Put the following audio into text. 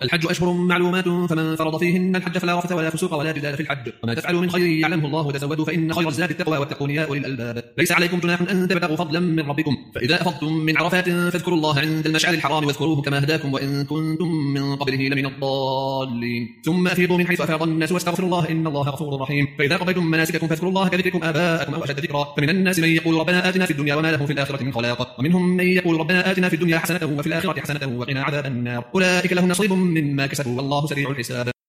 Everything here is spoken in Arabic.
الحج أشهر معلومات فمن فرض فيهن الحج فلا رفث ولا فسوق ولا جدال في الحج وما تفعلوا من خير يعلمه الله وتزودوا فإن خير الزاد التقوى واتقون يا أولي الألباب ليس عليكم جناح أن تبتغوا فضلا من ربكم فإذا أفضتم من عرفات فاذكروا الله عند المشعر الحرام واذكروه كما هداكم وإن كنتم من قبله لمن الضالين ثم أفيضوا من حيث أفاض الناس واستغفروا الله إن الله غفور رحيم فإذا قضيتم مناسككم فاذكروا الله كذكركم آباءكم أو أشد ذكرا فمن الناس من يقول ربنا آتنا في الدنيا وما له في الآخرة من خلاق ومنهم من يقول ربنا آتنا في الدنيا حسنة وفي الآخرة حسنة وقنا عذاب النار أولئك لهم نصيب مما كسبوا والله سريع الحساب